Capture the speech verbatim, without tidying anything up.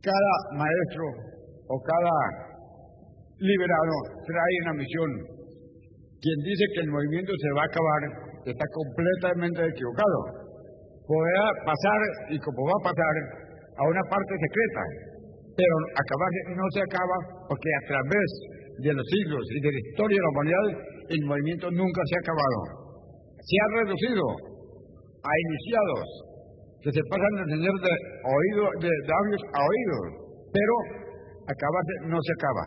cada maestro o cada liberado trae una misión. Quien dice que el movimiento se va a acabar está completamente equivocado. Podrá pasar, y como va a pasar, a una parte secreta, pero acabarse no se acaba, porque a través de los siglos y de la historia de la humanidad el movimiento nunca se ha acabado. Se ha reducido a iniciados que se pasan de enseñar de oído, de labios a oídos, pero acabarse no se acaba.